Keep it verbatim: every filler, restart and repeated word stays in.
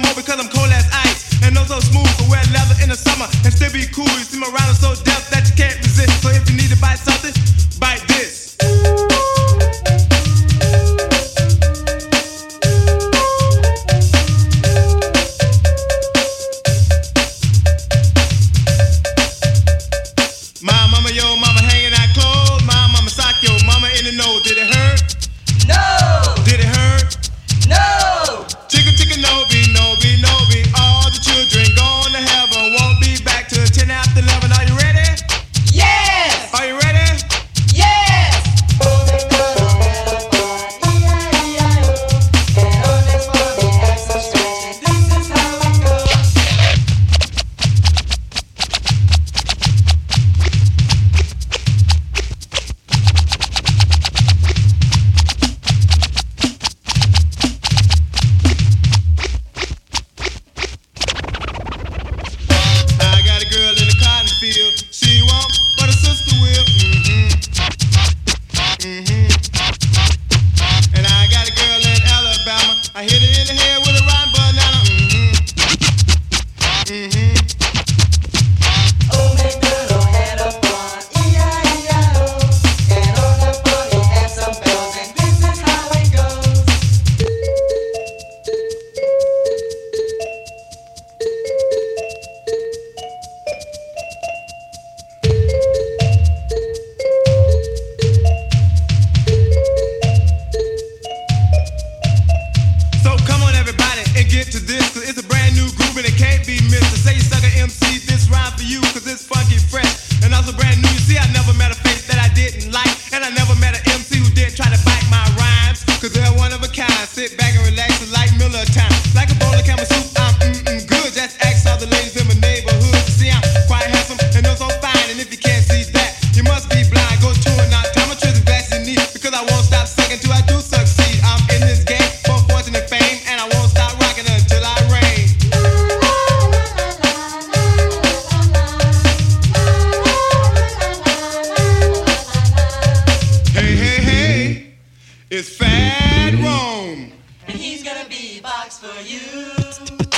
more because I'm cold as ice. And no so smooth, so wear leather in the summer and still be cool. You see my rhymes so deaf that you can't resist. So if you need to bite something, bite this. My mama, yo, mama hanging out clothes. My mama sock, yo, mama in the nose. Did it hurt? No! Did it hurt? No! Chicken, chicken, no be, no be, no be. All the children gone to heaven. Won't be back till ten after eleven. Are you ready? Yes! Are you ready? Yes! I got a girl in the cotton field. She won't, but her sister will. Mm-hmm. Mm-hmm. And I got a girl in Alabama. I hit her in the head with a rotten banana. Mm-hmm. Mm-hmm. Oh, make good or had a fun, E I E I O. And on the bunny had some bells, and this is how it goes. So come on everybody and get to this, cause it's a brand new groove and it can't be missed. To say you suck a M C, this rhyme for you, cause it's funky fresh. And also brand new, you see I never met a face that I didn't like. And I never met an M C who didn't try to bite my rhymes, cause they're one of a kind. Sit back and relax and like Miller time. Like a bowl of camel soup, I'm mm-mm good. Just ask all the ladies in my neighborhood. See I'm quite handsome and know so fine. And if you can't see that, you must be blind. Go to and not time, my trips is vast in need, because I won't stop sucking till I do succeed. I'm in this game for fortune and fame, and I won't stop rocking until I reign. Hey, hey, hey, it's Fat Rome. And he's gonna be box for you.